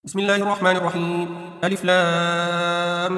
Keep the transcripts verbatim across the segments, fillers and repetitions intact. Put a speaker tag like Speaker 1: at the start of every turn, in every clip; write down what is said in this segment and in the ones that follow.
Speaker 1: بسم الله الرحمن الرحيم. ألف لام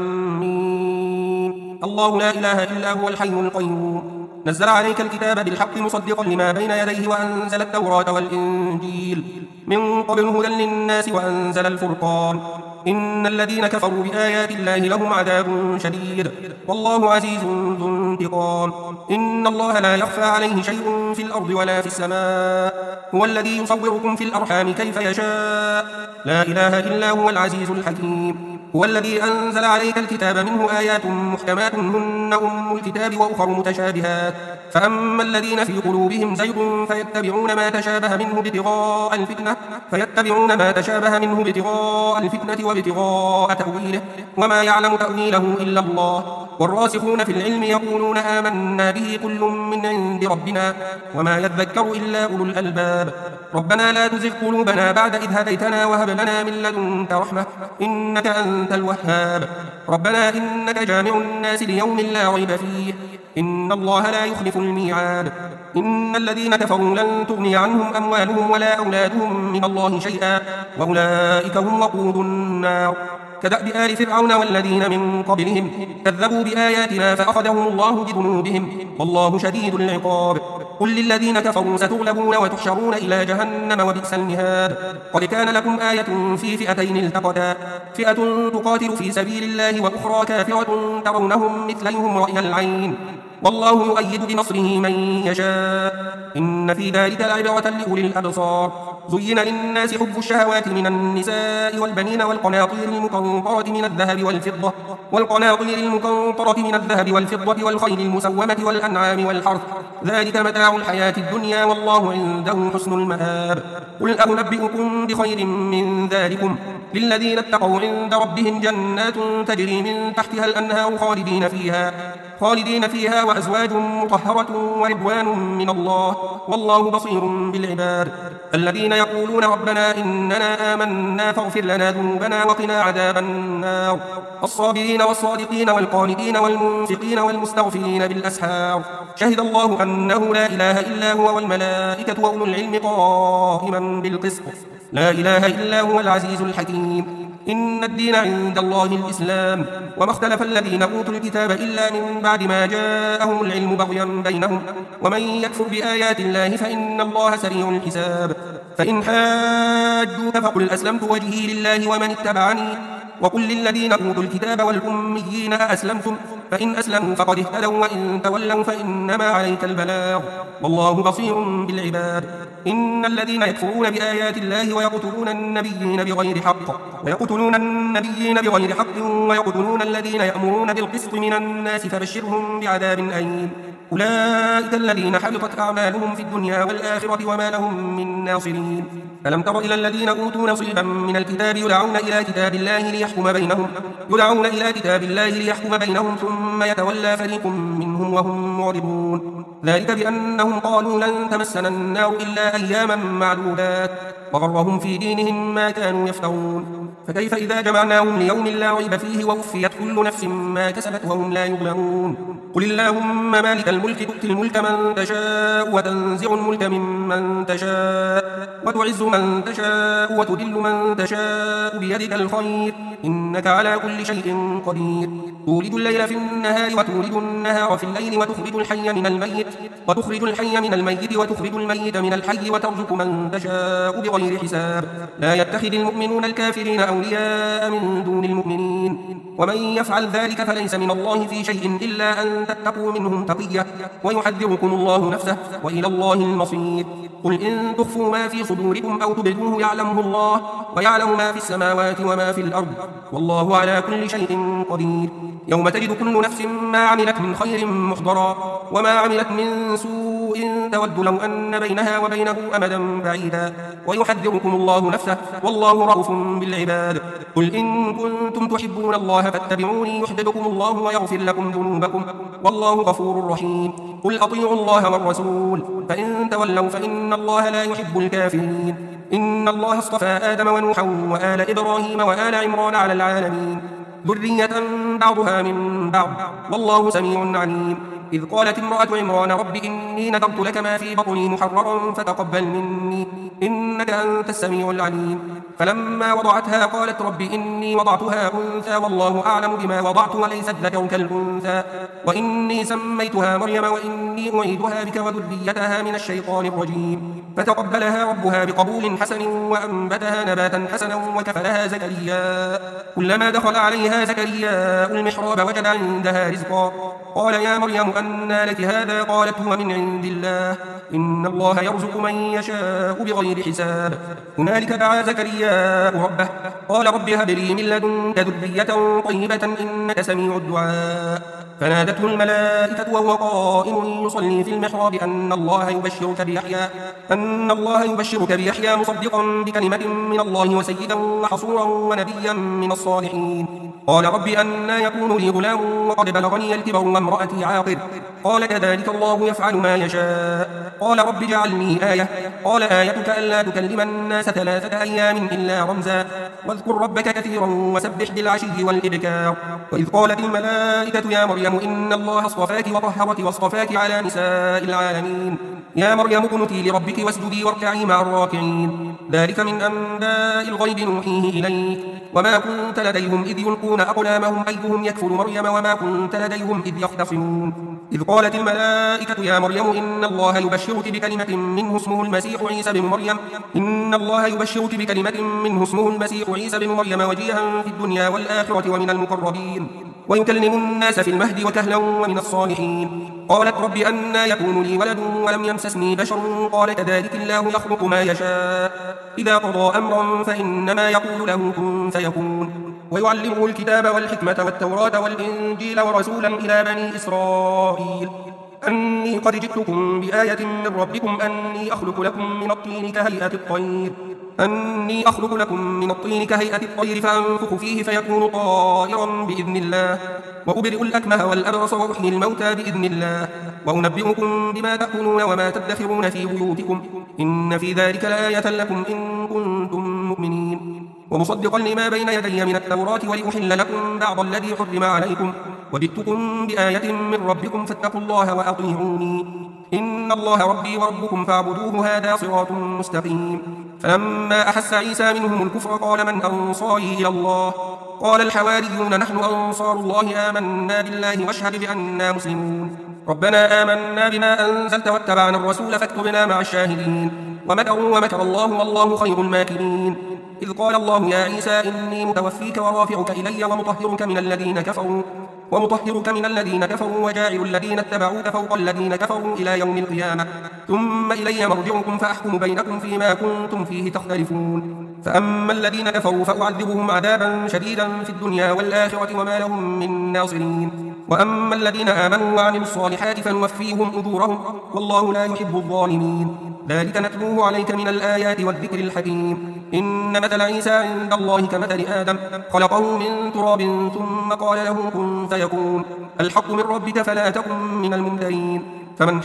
Speaker 1: ميم. الله لا إله إلا هو الحي القيوم. نزل عليك الكتاب بالحق مصدقا لما بين يديه وأنزل التوراة والإنجيل من قبل هدى للناس وأنزل الفرقان. إن الذين كفروا بآيات الله لهم عذاب شديد والله عزيز ذو انتقام. إن الله لا يخفى عليه شيء في الأرض ولا في السماء. هو الذي يصوركم في الأرحام كيف يشاء. لا إله إلا هو العزيز الحكيم. هو الذي أنزل عليك الكتاب منه آيات محكمات هن أم الكتاب وأخر متشابهات فأما الذين في قلوبهم زيغ فيتبعون ما تشابه منه ابتغاء الفتنة فيتبعون ما تشابه منه ابتغاء الفتنة وابتغاء تأويله وما يعلم تأويله إلا الله. والراسخون في العلم يقولون آمنا به كل من عند ربنا وما يذكر إلا أولو الألباب. ربنا لا تزغ قلوبنا بعد إذ هديتنا وهب لنا من لدنك رحمة إنك أنت الوهاب. ربنا إنك جامع الناس ليوم لا ريب فيه إن الله لا يخلف الميعاد. إن الذين كفروا لن تغني عنهم أموالهم ولا أولادهم من الله شيئا وأولئك هم وقود النار. كدأب آل فرعون والذين من قبلهم كذبوا بآياتنا فأخذهم الله بذنوبهم والله شديد العقاب. قل للذين كفروا ستغلبون وتحشرون إلى جهنم وبئس المهاد. قد كان لكم آية في فئتين التقتا فئة تقاتل في سبيل الله وأخرى كافرة ترونهم مثليهم رأي العين والله يؤيد بنصره من يشاء. إن في ذلك لعبرة لأولي الأبصار. زين للناس حب الشهوات من النساء والبنين والقناطير المقنطرة من الذهب والفضة والقناطير المقنطرة من الذهب والفضة والخيل المسومة والأنعام والحرث ذلك متاع الحياة الدنيا والله عنده حسن المآب. قل أنبئكم بخير من ذلكم للذين اتقوا عند ربهم جنات تجري من تحتها الأنهار خالدين فيها خالدين فيها وأزواج مطهرة ورضوان من الله والله بصير بالعباد. الذين يقولون ربنا إننا آمنا فاغفر لنا ذنوبنا وقنا عذاب النار. الصابرين والصادقين والقانتين والمنفقين والمستغفرين بالأسحار. شهد الله أنه لا إله إلا هو والملائكة وأولو العلم قائما بالقسط. لا إله إلا هو العزيز الحكيم. إن الدين عند الله الإسلام وما اختلف الذين أوتوا الكتاب إلا من بعد ما جاءهم العلم بغيا بينهم ومن يكفر بآيات الله فإن الله سريع الحساب. فإن حاجوك فقل أسلمت وجهي لله ومن اتبعني وقل للذين أوتوا الكتاب والأميين أأسلمتم فإن أسلموا فقد اهتدوا وإن تولوا فإنما عليك البلاغ والله بصير بالعباد. إن الذين يكفرون بآيات الله ويقتلون النبيين بغير حق ويقتلون النبيين بغير حق ويقتلون الذين يأمرون بالقسط من الناس فبشرهم بعذاب أليم. أولئك الذين حبطت أعمالهم في الدنيا والآخرة وما لهم من ناصرين. ألم تر إلى الذين أوتوا نصيبا من الكتاب يدعون إلى كتاب الله ليحكم بينهم يدعون إلى كتاب الله ليحكم بينهم ثم يتولى فريق منهم وهم معرضون. ذلك بأنهم قالوا لن تمسنا النار إلا أياما معدودات وغرهم في دينهم ما كانوا يفترون. فكيف إذا جمعناهم ليوم لا ريب فيه ووفيت كل نفس ما كسبت وهم لا يظلمون. قل اللهم مالك الملك تؤتي الملك من تشاء وتنزع الملك ممن تشاء وتعز من تشاء وتذل من تشاء بيدك الخير إنك على كل شيء قدير. تولد الليل في النهار وتولد النهار في الليل وتخرج الحي من الميت وتخرج الحي من الميت وتخرج الميت من الحي وترزق من تشاء بغير حساب. لا يتخذ المؤمنون الكافرين أولياء من دون المؤمنين ومن يفعل ذلك فليس من الله في شيء إلا أن تتقوا منهم تقية ويحذركم الله نفسه وإلى الله المصير. قل إن تخفوا ما في صدوركم أو تبدوه يعلمه الله ويعلم ما في السماوات وما في الأرض والله على كل شيء قدير. يوم تجد كل نفس ما عملت من خير محضرا وما عملت من سوء تود لو أن بينها وبينه أمدا بعيدا ويحذركم الله نفسه والله رؤوف بالعباد. قل إن كنتم تحبون الله فاتبعوني يحببكم الله ويغفر لكم ذنوبكم والله غفور رحيم. قل أطيعوا الله والرسول فإن تولوا فإن الله لا يحب الكافرين. إن الله اصطفى آدم ونوحا وآل إبراهيم وآل عمران على العالمين ذرية بعضها من بعض والله سميع عليم. إذ قالت امرأة عمران رب إني نذرت لك ما في بطني محررا فتقبل مني إنك أنت السميع العليم. فلما وضعتها قالت رب إني وضعتها أنثى والله أعلم بما وضعت وليس الذكر كالأنثى وإني سميتها مريم وإني أعيدها بك وذريتها من الشيطان الرجيم. فتقبلها ربها بقبول حسن وأنبتها نباتا حسنا وكفلها زكريا. كلما دخل عليها زكريا المحراب وجد عندها رزقا قال يا مريم أنى لك هذا؟ قالت هو من عند الله إن الله يرزق من يشاء بغير حساب. هنالك دعا زكريا ربه قال رب هب لي من لدنك ذرية طيبة إنك سميع الدعاء. فنادته الملائكة وهو قائم يصلي في المحراب أن الله يبشرك بيحيى أن الله يبشرك بيحيى مصدقا بكلمة من الله وسيدا وحصورا ونبيا من الصالحين. قال رب أنى يكون لي غلام وقد بلغني الكبر وامرأتي عاقر قال كذلك الله يفعل ما يشاء. قال رب اجعلني آية قال آيتك ألا تكلم الناس ثلاثة أيام إلا رمزا واذكر ربك كثيرا وسبح بالعشي والإبكار. وإذ قالت الملائكة يا مريم إن الله اصطفاك وطهرك واصطفاك على نساء العالمين يا مريم اقنتي لربك واسجدي واركعي مع الراكعين. ذلك من أنباء الغيب نوحيه إليك وما كنت لديهم إذ يلقون أقلامهم أيهم يكفر مريم وما كنت لديهم إذ يختصمون. إذ قالت الملائكة يا مريم إن الله يبشرك بكلمة منه اسمه المسيح عيسى بن مريم إن الله يبشرك بكلمة منه اسمه المسيح عيسى بن مريم وجيها في الدنيا والآخرة ومن المقربين ويكلم الناس في المهد وكهلا ومن الصالحين. قالت رب أنى يكون لي ولد ولم يمسسني بشر قال كذلك الله يخلق ما يشاء إذا قضى أمرا فإنما يقول له كن فيكون. ويعلمه الكتاب والحكمة والتوراة والإنجيل ورسولا إلى بني إسرائيل أني قد جئتكم بآية من ربكم أني أخلق لكم من الطين كهيئة الطير أني أخلق لكم من الطين كهيئة الطير فأنفخ فيه فيكون طائرا بإذن الله وأبرئ الأكمه والأبرص وأحيي الموتى بإذن الله وأنبئكم بما تأكلون وما تدخرون في بيوتكم إن في ذلك لآية لكم إن كنتم مؤمنين. ومصدقا لما بين يدي من التوراة ولأحل لكم بعض الذي حرم عليكم وجئتكم بآية من ربكم فاتقوا الله وأطيعوني إن الله ربي وربكم فاعبدوه هذا صراط مستقيم. فلما أحس عيسى منهم الكفر قال من أنصاري إلى الله قال الحواريون نحن أنصار الله آمنا بالله واشهد بأننا مسلمون. ربنا آمنا بما أنزلت واتبعنا الرسول فاكتبنا مع الشاهدين. ومكروا ومكر الله والله خير الماكرين. إذ قال الله يا عيسى إني متوفيك ورافعك إلي ومطهرك من الذين كفروا ومطهرك من الذين كفروا وجاعل الذين اتبعوك فوق الذين كفروا إلى يوم القيامة ثم إلي مرجعكم فأحكم بينكم فيما كنتم فيه تختلفون. فأما الذين كفروا فأعذبهم عذابا شديدا في الدنيا والآخرة وما لهم من ناصرين. وأما الذين آمنوا وعملوا الصالحات فنوفيهم أجورهم والله لا يحب الظالمين. ذلك نتلوه عليك من الآيات والذكر الحكيم. إن مثل عيسى عند الله كمثل آدم خلقه من تراب ثم قال له كن فيكون الحق من ربك فلا تكن من الممترين. فمن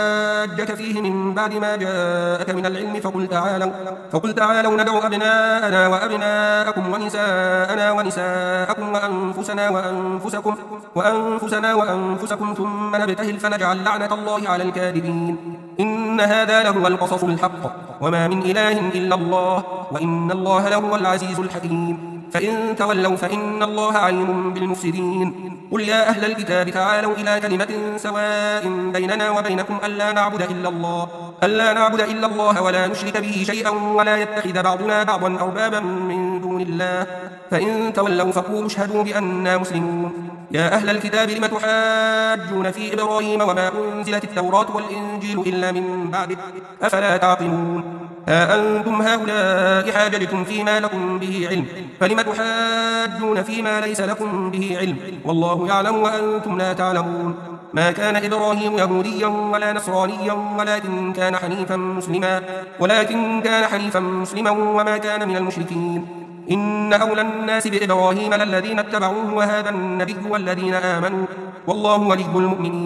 Speaker 1: حاجك فيه من بعد ما جاءك من العلم فقل تعالوا, فقل تعالوا ندعو أبناءنا وأبناءكم ونساءنا ونساءكم وأنفسنا وأنفسكم, وأنفسنا وأنفسكم ثم نبتهل فنجعل لعنة الله على الكاذبين. إن هذا لهو القصص الحق وما من إله إلا الله وإن الله لهو العزيز الحكيم. فإن تولوا فإن الله عليم بالمفسدين. قل يا أهل الكتاب تعالوا إلى كلمة سواء بيننا وبينكم ألا نعبد إلا الله ألا نعبد إلا الله ولا نشرك به شيئا ولا يتخذ بعضنا بعضا أربابا من دون الله فإن تولوا فقولوا اشهدوا بأننا مسلمون. يا أهل الكتاب لم تحاجون في إبراهيم وما أنزلت التوراة والإنجيل إلا من بعده أفلا تعقلون. ها أنتم هؤلاء حاججتم فيما لكم به علم فلم تحاجون فيما ليس لكم به علم والله يعلم وأنتم لا تعلمون. ما كان إبراهيم يهوديا ولا نصرانيا ولكن كان حنيفا مسلما ولكن كان حنيفا مسلما وما كان من المشركين. إن أولى الناس بإبراهيم للذين اتبعوه وهذا النبي والذين آمنوا والله ولي المؤمنين.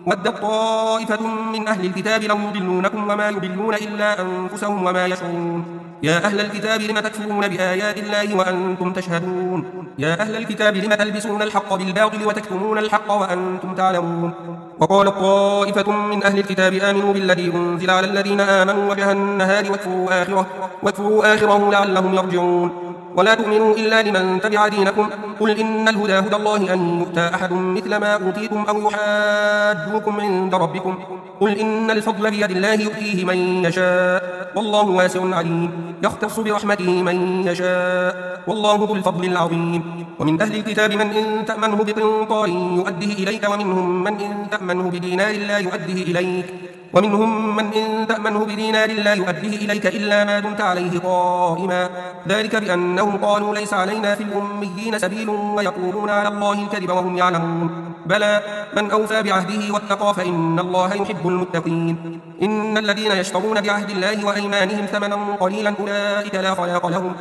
Speaker 1: ودت طائفة من أهل الكتاب لو يضلونكم وما يضلون إلا أنفسهم وما يشعرون. يا أهل الكتاب لم تكفرون بآيات الله وأنتم تشهدون. يا أهل الكتاب لم تلبسون الحق بالباطل وتكتمون الحق وأنتم تعلمون. وقالت طائفة من أهل الكتاب آمنوا بالذي أنزل على الذين آمنوا وجه النهار واكفروا آخره, واكفروا آخره لعلهم يرجعون. ولا تؤمنوا إلا لمن تبع دينكم. قل إن الهدى هدى الله أن يؤتى أحد مثل ما أوتيتم أو يحاجوكم عند ربكم. قل إن الفضل بيد الله يؤتيه من يشاء والله واسع عليم. يختص برحمته من يشاء والله ذو الفضل العظيم. ومن أهل الكتاب من إن تأمنه بقنطار يؤديه إليك ومنهم من إن تأمنه بدينار لا يؤديه إليك ومنهم من إن تأمنه بدينار لا يؤديه إليك إلا ما دمت عليه قائما. ذلك بأنهم قالوا ليس علينا في الأميين سبيل ويقولون على الله الكذب وهم يعلمون. بلى من أوفى بعهده واتقى فإن الله يحب المتقين. إن الذين يشترون بعهد الله وأيمانهم ثمنا قليلا أولئك لا خلاق لهم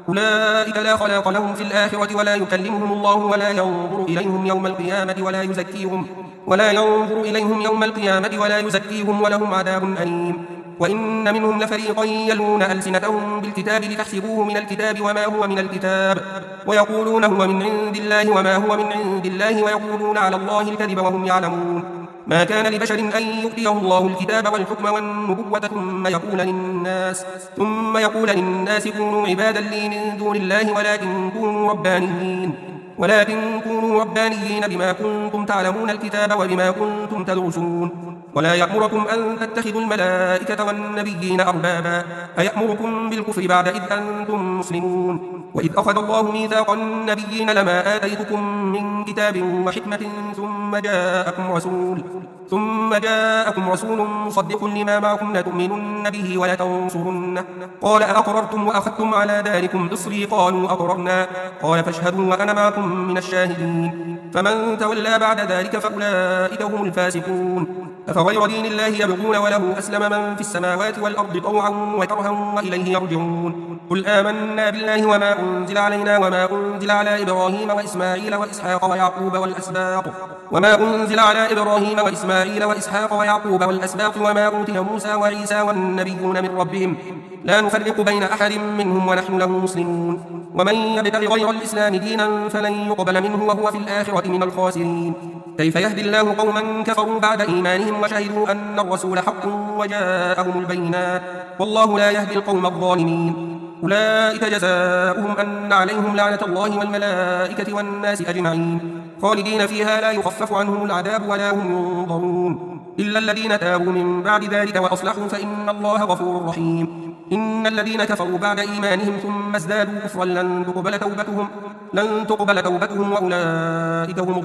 Speaker 1: أولئك لا خلاق لهم في الآخرة ولا يكلمهم الله ولا ينظر إليهم يوم القيامة ولا يزكيهم ولا ينظر إليهم يوم القيامة ولا يزكيهم ولهم عذاب أليم. وإن منهم لفريقا يلون ألسنتهم بالكتاب لتحسبوه من الكتاب وما هو من الكتاب ويقولون هو من عند الله وما هو من عند الله ويقولون على الله الكذب وهم يعلمون. ما كان لبشر أن يؤتيه الله الكتاب والحكم والنبوة ثم يقول للناس ثم يقول للناس كونوا عبادا لي من دون الله ولكن كونوا ربانيين ولكن كونوا ربانيين بما كنتم تعلمون الكتاب وبما كنتم تدرسون. ولا يأمركم أن تتخذوا الملائكة والنبيين أربابا أيأمركم بالكفر بعد إذ أنتم مسلمون. وإذ أخذ الله ميثاق النبيين لما آتيتكم من كتاب وحكمة ثم جاءكم رسول ثم جاءكم رسول مصدق لما معكم لتؤمنن به ولتنصرنه. قال أأقررتم وأخذتم على ذلكم إصري قالوا أقررنا. قال فاشهدوا وأنا معكم من الشاهدين. فمن تولى بعد ذلك فأولئك هم الفاسقون. أفغير دين الله يبغون وله أسلم من في السماوات والأرض طوعا وكرها وإليه يرجعون. قل آمنا بالله وما أنزل علينا وما أنزل على إبراهيم وإسماعيل وإسحاق ويعقوب والأسباط وما أنزل على إبراهيم وإسماعيل وإسحاق ويعقوب والأسباط وما أوتي موسى وعيسى والنبيون من ربهم لا نفرق بين أحد منهم ونحن له مسلمون. ومن يبتغ غير الإسلام دينا فلن يقبل منه وهو في الآخرة من الخاسرين. كيف يهدي الله قوما كفروا بعد إيمانهم وشهدوا أن الرسول حق وجاءهم البينات والله لا يهدي القوم الظالمين. أولئك جزاؤهم أن عليهم لعنة الله والملائكة والناس أجمعين خالدين فيها لا يخفف عنهم العذاب ولا هم ينظرون إلا الذين تابوا من بعد ذلك وأصلحوا فإن الله غفور رحيم. إن الذين كفروا بعد إيمانهم ثم ازدادوا كفرا لن تقبل توبتهم لن تقبل توبتهم وأولئك هم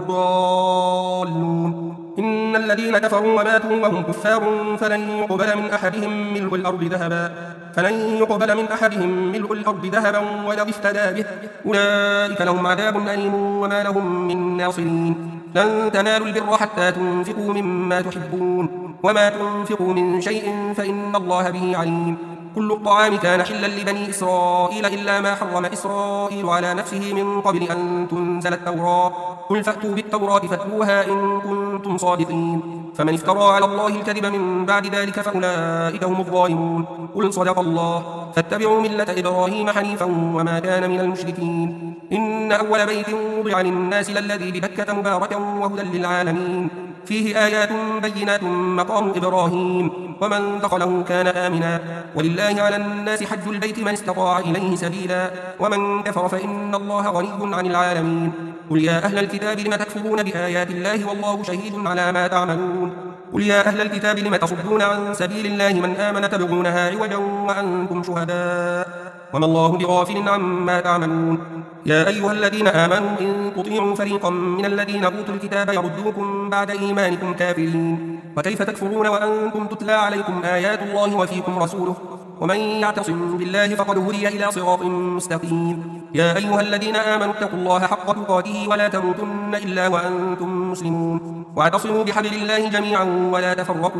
Speaker 1: الضالون. إن الذين كفروا وماتوا وهم كفار فلن يقبل من أحدهم ملء الأرض ذهبا فلن يقبل من أحدهم ملء الأرض ذهبا ولو افتدى به أولئك لهم عذاب أليم وما لهم من ناصرين. لن تنالوا البر حتى تنفقوا مما تحبون وما تنفقوا من شيء فإن الله به عليم. كل الطعام كان حلا لبني إسرائيل إلا ما حرم إسرائيل على نفسه من قبل أن تنزل التوراة. قل فأتوا بالتوراة فاتلوها إن كنتم صادقين. فمن افترى على الله الكذب من بعد ذلك فأولئك هم الظالمون. قل صدق الله فاتبعوا ملة إبراهيم حنيفا وما كان من المشركين. إن أول بيت وضع للناس للذي ببكة مباركا وهدى للعالمين فيه آيات بينات مقام إبراهيم ومن دخله كان آمنا ولله على الناس حج البيت من استطاع إليه سبيلا ومن كفر فإن الله غني عن العالمين. قل يا أهل الكتاب لم تكفرون بآيات الله والله شهيد على ما تعملون. قل يا أهل الكتاب لم تصدون عن سبيل الله من آمن تبغونها عوجا وأنتم شهداء وما الله بغافل عما تعملون. يا أيها الذين آمنوا إن تطيعوا فريقا من الذين أوتوا الكتاب يردوكم بعد إيمانكم كافرين. وكيف تكفرون وأنتم تتلى عليكم آيات الله وفيكم رسوله ومن يعتصم بالله فقد هدي إلى صراط مستقيم. يا أيها الذين آمنوا اتقوا الله حق تقاته ولا تموتن إلا وأنتم مسلمون واعتصموا بحبل الله جميعا ولا تفرقوا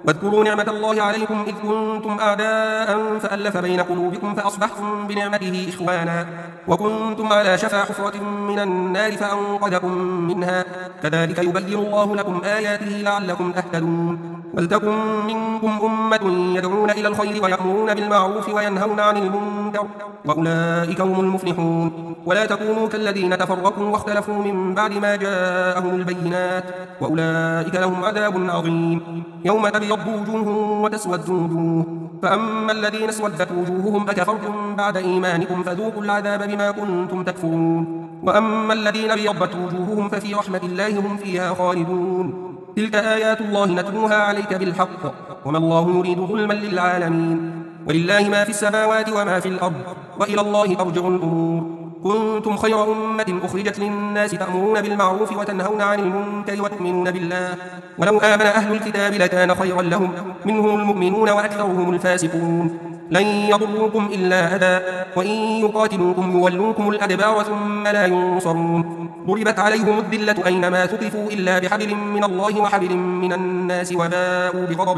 Speaker 1: واذكروا نعمة الله عليكم إذ كنتم أعداء فألف بين قلوبكم فأصبحتم بنعمته إخوانا وكنتم على شفا حفرة من النار فأنقذكم منها كذلك يبين الله لكم آياته لعلكم تهتدون ولتكن منكم أمة يدعون إلى الخير ويأمرون بالمعروف وينهون عن المنكر وأولئك هم المفلحون ولا تكونوا كالذين تفرقوا واختلفوا من بعد ما جاءهم البينات وأولئك لهم عذاب عظيم يوم تبيض وجوه وتسود وجوه فأما الذين اسودت وجوههم أكفرتم بعد إيمانكم فذوقوا العذاب بما كنتم تكفرون وأما الذين ابيضت وجوههم ففي رحمة الله هم فيها خالدون تلك آيات الله نتلوها عليك بالحق وما الله يريد ظلما للعالمين ولله ما في السماوات وما في الأرض وإلى الله ترجع الأمور كنتم خير أمة أخرجت للناس تأمرون بالمعروف وتنهون عن المنكر وتؤمنون بالله ولو آمن أهل الكتاب لكان خيرا لهم منهم المؤمنون وأكثرهم الفاسقون لن يضروكم إلا أذى وإن يقاتلوكم يولوكم الأدبار ثم لا ينصرون ضربت عليهم الذلة أينما ثقفوا إلا بحبل من الله وحبل من الناس وباءوا بغضب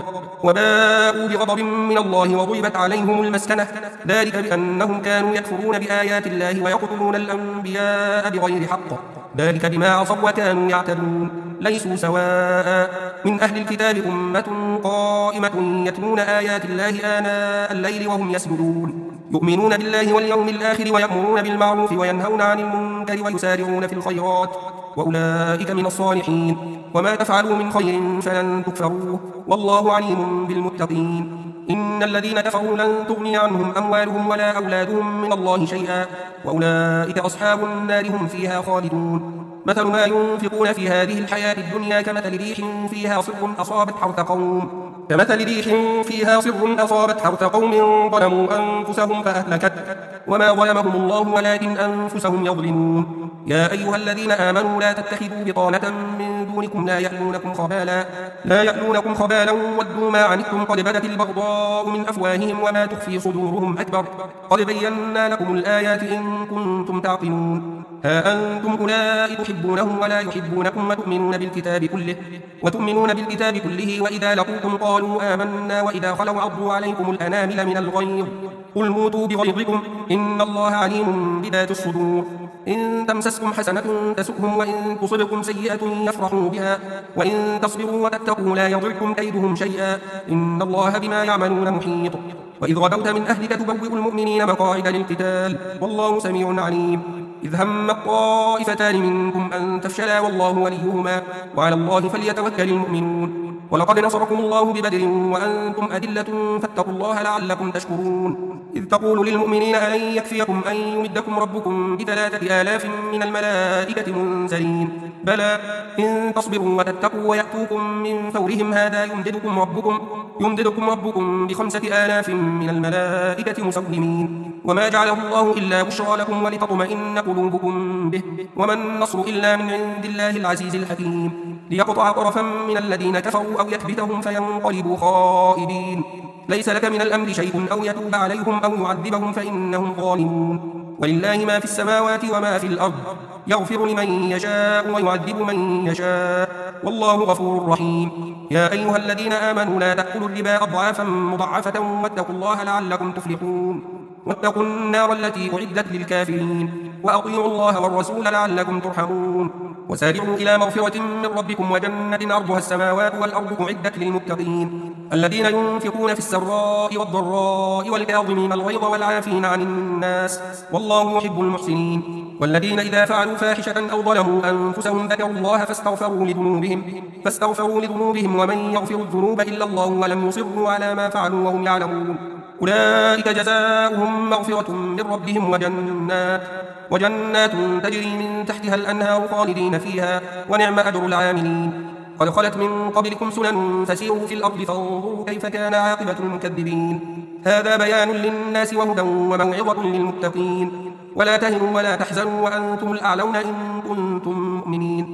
Speaker 1: وباءوا بغضب من الله وضربت عليهم المسكنة ذلك بأنهم كانوا يكفرون بآيات الله ويقتلون الأنبياء بغير حق ذلك بما عصوا وكانوا يعتدون ليسوا سواء من أهل الكتاب أمة قائمة يتلون آيات الله آناء الليل وهم يسجدون يؤمنون بالله واليوم الآخر ويأمرون بالمعروف وينهون عن المنكر ويسارعون في الخيرات وأولئك من الصالحين وما تفعلوا من خير فلن تكفروه والله عليم بالمتقين إن الذين كفروا لن تغني عنهم أموالهم ولا أولادهم من الله شيئا وأولئك أصحاب النار هم فيها خالدون مثل ما ينفقون في هذه الحياة الدنيا كمثل ريح فيها صر أصابت حرث قوم كمثل ريح فيها صر أصابت حرث قوم ظلموا أنفسهم فأهلكت وما ظلمهم الله ولكن أنفسهم يظلمون يا أيها الذين آمنوا لا تتخذوا بطانة من دونكم لا يألونكم خبالا لا يألونكم خبالا ودوا ما عنتم قد بدت البغضاء من أفواههم وما تخفي صدورهم أكبر قد بينا لكم الآيات إن كنتم تعقلون ها أنتم أولئك تحبونهم ولا يحبونكم وتؤمنون بالكتاب كله وتؤمنون بالكتاب كله وإذا لقوكم قالوا آمنا وإذا خلوا عضوا عليكم الأنامل من الغيظ قل موتوا بغيظكم إن الله عليم بذات الصدور إن تمسسكم حسنة تسؤهم وإن تصبكم سيئة يفرحوا بها وإن تصبروا وتتقوا لا يضركم كيدهم شيئا إن الله بما يعملون محيط وإذ غدوت من أهلك تبوئ المؤمنين مقاعد للقتال والله سميع عليم إذ هم الطائفتان منكم أن تفشلا والله وليهما وعلى الله فليتوكل المؤمنون ولقد نصركم الله ببدر وأنتم أدلة فاتقوا الله لعلكم تشكرون إذ تقول للمؤمنين ألن يكفيكم أن يمدكم ربكم بثلاثة آلاف من الملائكة منزلين بلى إن تصبروا وتتقوا ويأتوكم من فورهم هذا يمددكم ربكم يمددكم ربكم بخمسة آلاف من الملائكة مسومين وما جعله الله إلا بشرى لكم ولتطمئن قلوبكم به وما النصر إلا من عند الله العزيز الحكيم ليقطع طرفا من الذين كفروا أو يكبتهم فينقلبوا خائبين ليس لك من الأمر شيء أو يتوب عليهم أو يعذبهم فإنهم ظالمون ولله ما في السماوات وما في الأرض يغفر لمن يشاء ويعذب من يشاء والله غفور رحيم يا أيها الذين آمنوا لا تأكلوا الربا أضعافا مضاعفة واتقوا الله لعلكم تفلحون واتقوا النار التي أعدت للكافرين وأطيعوا الله والرسول لعلكم ترحمون وسارعوا إلى مغفرة من ربكم وجنة أرضها السماوات والأرض أعدت للمتقين الذين ينفقون في السراء والضراء والكاظمين الغيظ والعافين عن الناس والله يحب المحسنين والذين إذا فعلوا فاحشة أو ظلموا أنفسهم ذكروا الله فاستغفروا لذنوبهم فاستغفروا لذنوبهم ومن يغفر الذنوب إلا الله ولم يصروا على ما فعلوا وهم يعلمون أولئك جزاؤهم مغفرة من ربهم وجنات وجنات تجري من تحتها الأنهار خالدين فيها ونعم أجر العاملين قد خلت من قبلكم سنن فسيروا في الأرض فانظروا كيف كان عاقبة المكذبين هذا بيان للناس وهدى وموعظة للمتقين ولا تهنوا ولا تحزنوا وأنتم الأعلون إن كنتم مؤمنين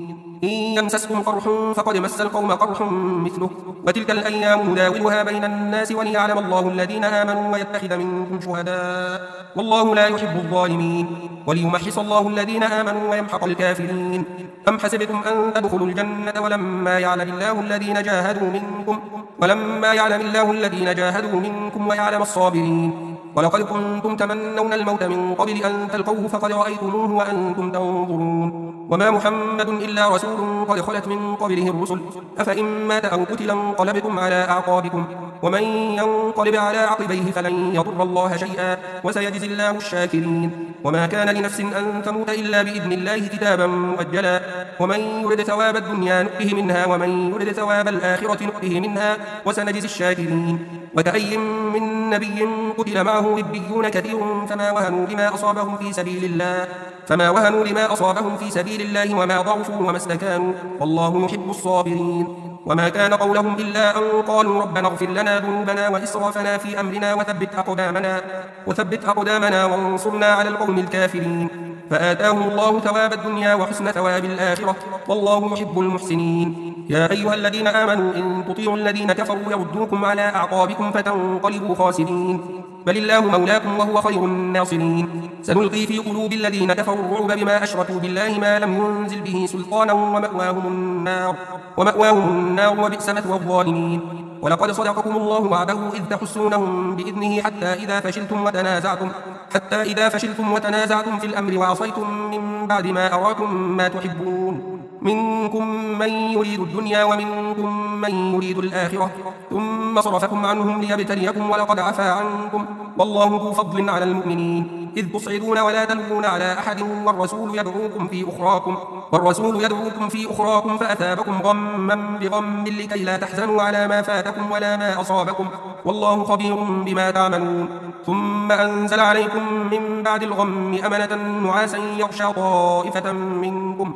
Speaker 1: إن يمسسكم قرح فقد مس القوم قرح مثله وتلك الأيام نداولها بين الناس وليعلم الله الذين آمنوا ويتخذ منكم شهداء والله لا يحب الظالمين وليمحص الله الذين آمنوا ويمحق الكافرين أم حسبتم أن تدخلوا الجنة ولما يعلم الله الذين جاهدوا منكم ولما يعلم الله الذين جاهدوا منكم ويعلم الصابرين ولقد كنتم تمنون الموت من قبل أن تلقوه فقد رأيتموه وأنتم تنظرون وما محمد إلا رسول قد خلت من قبله الرسل أفإن مات أو قتل انقلبتم على أعقابكم ومن ينقلب على عقبيه فلن يضر الله شيئا وسيجزي الله الشاكرين وما كان لنفس أن تموت إلا بإذن الله كتابا مؤجلا ومن يرد ثواب الدنيا نؤته منها ومن يرد ثواب الآخرة نؤته منها وسنجزي الشاكرين وكأي من نبي قتل معه ربيون كثير فما وهنوا لما أصابهم في سبيل الله فما وهنوا لما أصابهم في سبيل الله وما ضعفوا وما استكانوا والله يحب الصابرين وما كان قولهم إلا أن قالوا ربنا اغفر لنا ذنوبنا وإسرافنا في أمرنا وثبت أقدامنا وثبت أقدامنا وانصرنا على القوم الكافرين فآتاهم الله ثواب الدنيا وحسن ثواب الآخرة والله يحب المحسنين يا أيها الذين آمنوا إن تطيعوا الذين كفروا يردوكم على أعقابكم فتنقلبوا خاسرين بل الله مولاكم وهو خير الناصرين سنلقي في قلوب الذين كفروا الرعب بما أشركوا بالله ما لم ينزل به سلطانا ومأواهم النار ومأواهم النار وبئس مثوى الظالمين ولقد صدقكم الله وعده إذ تحسونهم بإذنه حتى إذا فشلتم وتنازعتم حتى إذا فشلتم وتنازعتم في الأمر وعصيتم من بعد ما أراكم ما تحبون منكم من يريد الدنيا ومنكم من يريد الآخرة ثم صرفكم عنهم ليبتليكم ولقد عفا عنكم والله ذو فضل على المؤمنين إذ تصعدون ولا تلوون على أحد والرسول يدعوكم في أخراكم والرسول يدعوكم في أخراكم فأثابكم غما بغم لكي لا تحزنوا على ما فاتكم ولا ما أصابكم والله خبير بما تعملون ثم أنزل عليكم من بعد الغم أمنة نعاسا يغشى طائفة منكم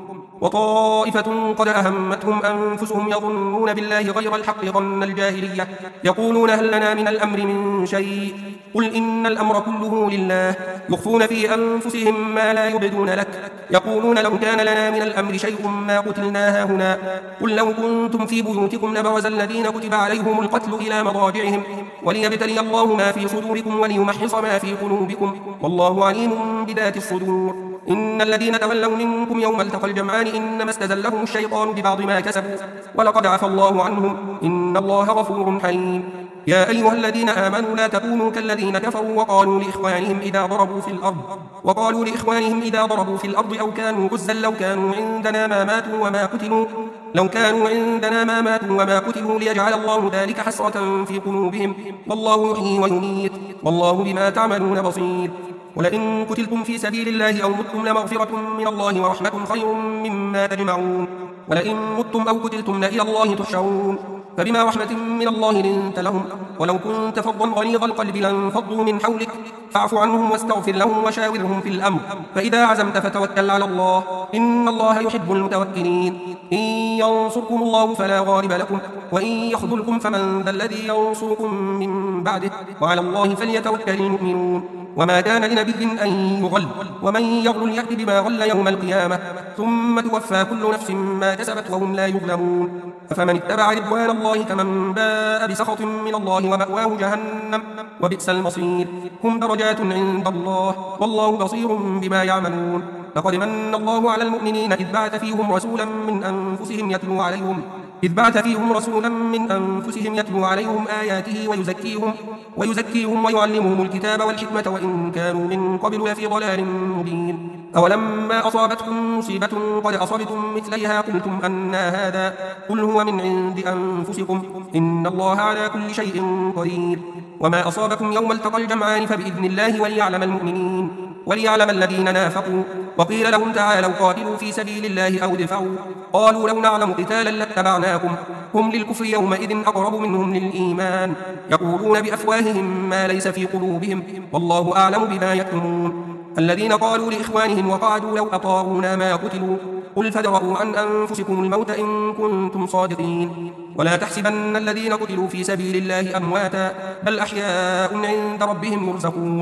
Speaker 1: وطائفة قد أهمتهم أنفسهم يظنون بالله غير الحق ظن الجاهلية يقولون هل لنا من الأمر من شيء قل إن الأمر كله لله يخفون في أنفسهم ما لا يبدون لك يقولون لو كان لنا من الأمر شيء ما قتلنا هاهنا قل لو كنتم في بيوتكم لبرز الذين كتب عليهم القتل إلى مضاجعهم وليبتلي الله ما في صدوركم وليمحص ما في قلوبكم والله عليم بذات الصدور إن الذين تولوا منكم يوم التقى الجمعان إنما استزلهم الشيطان ببعض ما كسبوا ولقد عفى الله عنهم إن الله غفور حليم يا أيها الذين آمنوا لا تكونوا كالذين كفروا وقالوا لإخوانهم إذا ضربوا في الأرض وقالوا لإخوانهم إذا ضربوا في الأرض أو كانوا غزا لو كانوا عندنا ما ماتوا وما قتلوا لو كانوا عندنا ما ماتوا وما قتلوا ليجعل الله ذلك حسرة في قلوبهم والله يحيي ويميت والله بما تعملون بصير ولئن قتلتم في سبيل الله أو متم لمغفرة من الله ورحمة خير مما تجمعون ولئن متم أو قتلتم لإلى الله تحشرون فبما رحمة من الله لنت لهم ولو كنت فظا غليظ القلب لانفضوا من حولك فاعف عنهم واستغفر لهم وشاورهم في الأمر فإذا عزمت فتوكل على الله إن الله يحب المتوكلين إن ينصركم الله فلا غالب لكم وإن يخذلكم فمن ذا الذي ينصركم من بعده وعلى الله فليتوكل المؤمنون وما كان لنبي أن يغل ومن يغل يأت بما غل يوم القيامة ثم توفى كل نفس ما كسبت وهم لا يظلمون فمن اتبع رضوان الله كمن باء بسخط من الله ومأواه جهنم وبئس المصير هم درجات عند الله والله بصير بما يعملون لقد من الله على المؤمنين إذ بعث فيهم رسولا من أنفسهم يتلو عليهم إذ بعث فيهم رسولا من أنفسهم يتلو عليهم آياته ويزكيهم ويزكيهم ويعلمهم الكتاب والحكمة وإن كانوا من قبل لفي ضلال مبين أولما أصابتكم مصيبة قد أصبتم مثليها قلتم أنى هذا قل هو من عند أنفسكم إن الله على كل شيء قدير وما أصابكم يوم التقى الجمعان فبإذن الله وليعلم المؤمنين وليعلم الذين نافقوا وقيل لهم تعالوا قاتلوا في سبيل الله أو ادفعوا قالوا لو نعلم قتالا لاتبعناكم هم للكفر يومئذ أقرب منهم للإيمان يقولون بأفواههم ما ليس في قلوبهم والله أعلم بما يكتمون الذين قالوا لإخوانهم وقعدوا لو أطاعونا ما قتلوا قل فادرءوا عن أنفسكم الموت إن كنتم صادقين ولا تحسبن الذين قتلوا في سبيل الله أمواتا بل أحياء عند ربهم يرزقون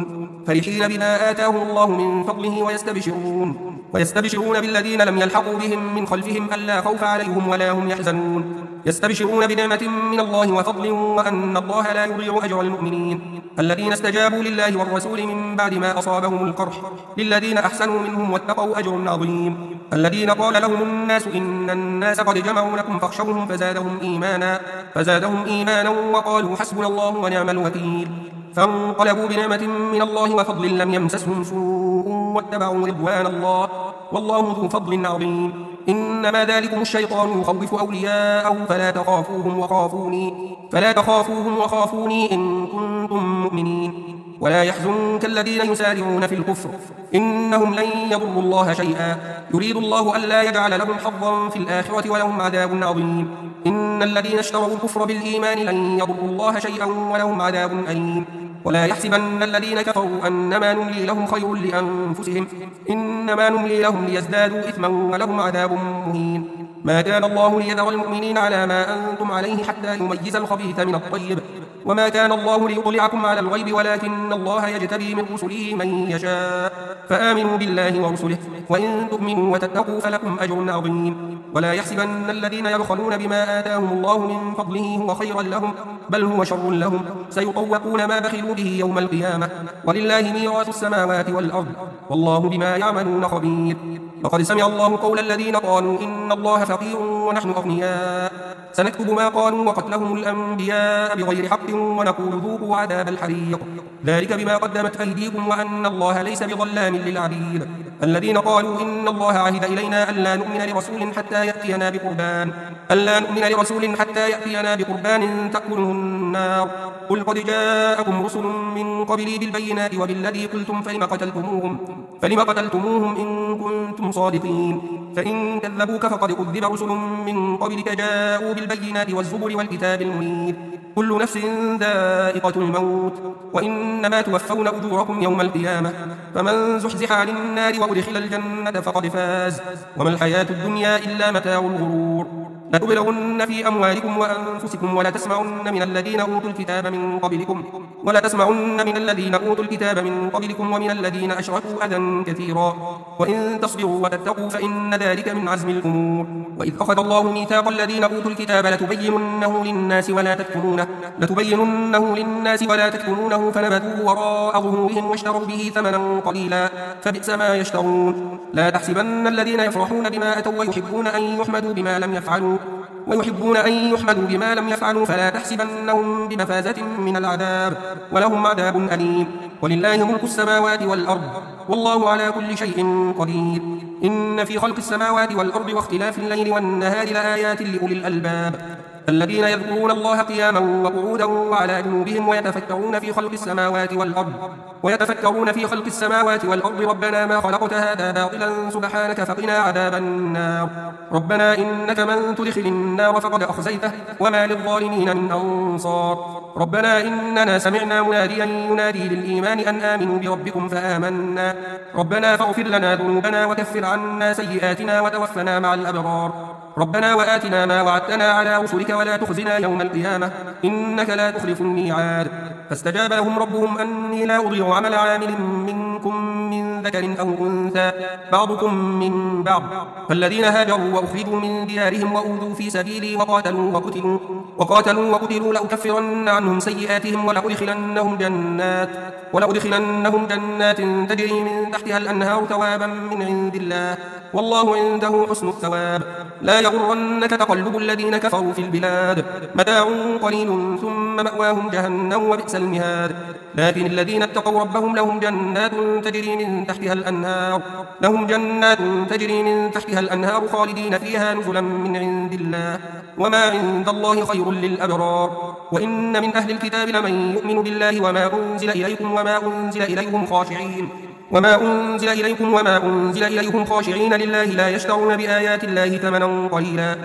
Speaker 1: فرحين بما آتاهم الله من فضله ويستبشرون ويستبشرون بالذين لم يلحقوا بهم من خلفهم ألا خوف عليهم ولا هم يحزنون يستبشرون بنعمة من الله وفضل وأن الله لا يضيع أجر المؤمنين الذين استجابوا لله والرسول من بعد ما أصابهم القرح للذين أحسنوا منهم واتقوا أجر عظيم الذين قال لهم الناس إن الناس قد جمعوا لكم فاخشوهم فزادهم إيمانا فزادهم إيمانا وقالوا حسبنا الله ونعم الوكيل فانقلبوا بنعمة من الله وفضل لم يمسسهم سوء واتبعوا رضوان الله والله ذو فضل عظيم إنما ذلكم الشيطان يخوف أولياءه فلا تخافوهم وخافوني فلا تخافوهم وخافوني إن كنتم مؤمنين ولا يحزنك الذين يسارعون في الكفر إنهم لن يضروا الله شيئا يريد الله ألا يجعل لهم حظا في الآخرة ولهم عذاب عظيم إن الذين اشتروا الكفر بالإيمان لن يضروا الله شيئا ولهم عذاب أليم ولا يحسبن الذين كفروا أنما نملي لهم خير لأنفسهم إنما نملي لهم ليزدادوا إثما ولهم عذاب مهين ما كان الله ليذر المؤمنين على ما أنتم عليه حتى يميز الخبيث من الطيب وما كان الله ليطلعكم على الغيب ولكن الله يجتبي من رسله من يشاء فآمنوا بالله ورسله وإن تؤمنوا وتتقوا فلكم أجر عظيم ولا يحسبن الذين يبخلون بما آتاهم الله من فضله هو خيرا لهم بل هو شر لهم سيطوقون ما بخلوا به يوم القيامة ولله ميراث السماوات والأرض والله بما يعملون خبير وقد سمع الله قول الذين قالوا إن الله فقير ونحن أغنياء سنكتب ما قالوا وقتلهم الأنبياء بغير حق ونقول ذوقوا عذاب الحريق ذلك بما قدمت أيديكم وأن الله ليس بظلام للعبيد الذين قالوا إن الله عهد إلينا ألا نؤمن لرسول حتى يأتينا بقربان ألا نؤمن لرسول حتى يأتينا بقربان تأكله النار قل قد جاءكم رسل من قبلي بالبينات وبالذي قلتم فلم قتلتموهم فلم قتلتموهم إن كنتم صادقين فإن كذبوك فقد كذب رسل من قبلك جاءوا بالبينات والزبر والكتاب المنير كل نفس ذائقة الموت وإنما توفون أجوركم يوم القيامة فمن زحزح عن النار وأدخل الجنة فقد فاز وما الحياة الدنيا إلا متاع الغرور لتبلغن في أموالكم وأنفسكم ولا تسمعن من الذين أوتوا الكتاب من قبلكم ولا تسمعن من الذين أوتوا الكتاب من قبلكم ومن الذين أشركوا أذى كثيرا وإن تصبروا وتتقوا فإن ذلك من عزم الأمور وإذ أخذ الله ميثاق الذين أوتوا الكتاب لتبيننه للناس ولا تكتمونه لتبيننه للناس ولا تكتمونه فنبذوه وراء ظهورهم واشتروا به ثمنا قليلا فبئس ما يشترون لا تحسبن الذين يفرحون بما أتوا ويحبون أن يحمدوا بما لم يفعلوا ويحبون أن يحمدوا بما لم يفعلوا فلا تحسبنهم بمفازة من العذاب ولهم عذاب أليم ولله ملك السماوات والأرض والله على كل شيء قدير إن في خلق السماوات والأرض واختلاف الليل والنهار لآيات لأولي الألباب الذين يذكرون الله قياما وقعودا وعلى جنوبهم ويتفكرون في خلق السماوات والأرض ويتفكرون في خلق السماوات والأرض ربنا ما خلقت هذا باطلا سبحانك فقنا عذاب النار ربنا إنك من تدخل النار فقد أخزيته وما للظالمين من أنصار ربنا إننا سمعنا مناديا ينادي للإيمان أن آمنوا بربكم فآمنا ربنا فاغفر لنا ذنوبنا وكفر عنا سيئاتنا وتوفنا مع الأبرار ربنا وآتنا ما وعدتنا على رسلك ولا تخزنا يوم القيامة إنك لا تخلف الميعاد فاستجاب لهم ربهم أني لا أضيع عمل عامل منكم من ذكر أو أنثى بعضكم من بعض فالذين هاجروا وأخرجوا من ديارهم وأوذوا في سبيلي وقاتلوا وقتلوا وقاتلوا وقتلوا لأكفرن عنهم سيئاتهم ولأدخلنهم جنات ولأدخلنهم جنات تجري من تحتها الأنهار ثوابا من عند الله والله عنده حسن الثواب لا يغرنك تقلب الذين كفروا في البلاد متاع قليل ثم مأواهم جهنم وبئس المهاد لكن الذين اتقوا ربهم لهم جنات تجري من تحتها الأنهار لهم جنات تجري من تحتها الأنهار خالدين فيها نزلا من عند الله وما عند الله خير للأبرار وإن من أهل الكتاب لمن يؤمن بالله وما أنزل إليكم وما أنزل إليهم خاشعين وما أنزل إليكم وما أنزل إليهم خاشعين لله لا يشترون بآيات الله ثمنا قليلا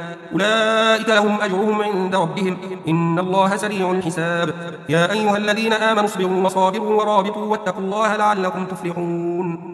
Speaker 1: أولئك لهم أجرهم عند ربهم إن الله سريع الحساب يا أيها الذين آمنوا اصبروا وصابروا ورابطوا واتقوا الله لعلكم تفلحون